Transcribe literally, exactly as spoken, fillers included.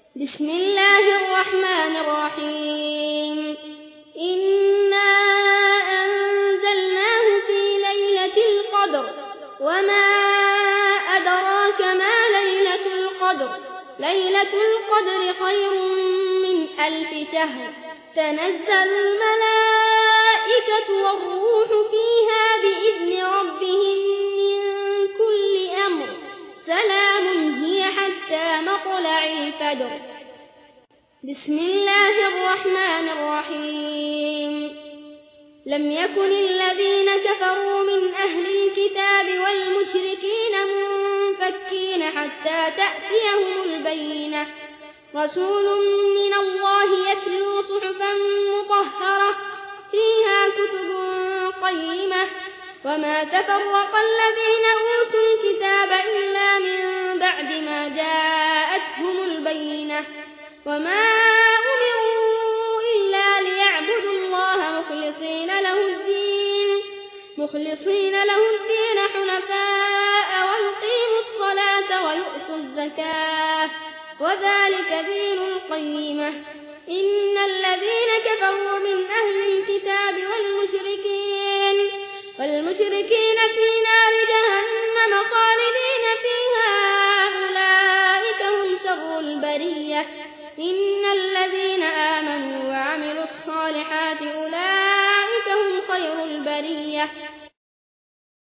بسم الله الرحمن الرحيم إنا أنزلناه في ليلة القدر وما أدراك ما ليلة القدر ليلة القدر خير من ألف شهر تنزل الملائكة والروح فيها بإذن ربهم من كل أمر سلام هي حتى مطلع الفجر. بسم الله الرحمن الرحيم لم يكن الذين كفروا من أهل الكتاب والمشركين منفكين حتى تأتيهم البينة رسول من الله يتلو صحفا مطهرة فيها كتب قيمة وما تفرق الذين أوتوا الكتاب إلا من بعد ما جاءتهم البينة وما أمروا إلا ليعبدوا الله مخلصين له الدين مخلصين له الدين حنفاء ويقيموا الصلاة ويؤتوا الزكاة وذلك دين القيمة. إن الذين كفروا من أهل الكتاب والمشركين والمشركين في نار جهنم خالدين فيها أولئك هم شر البرية. إن الذين آمنوا وعملوا الصالحات أولئك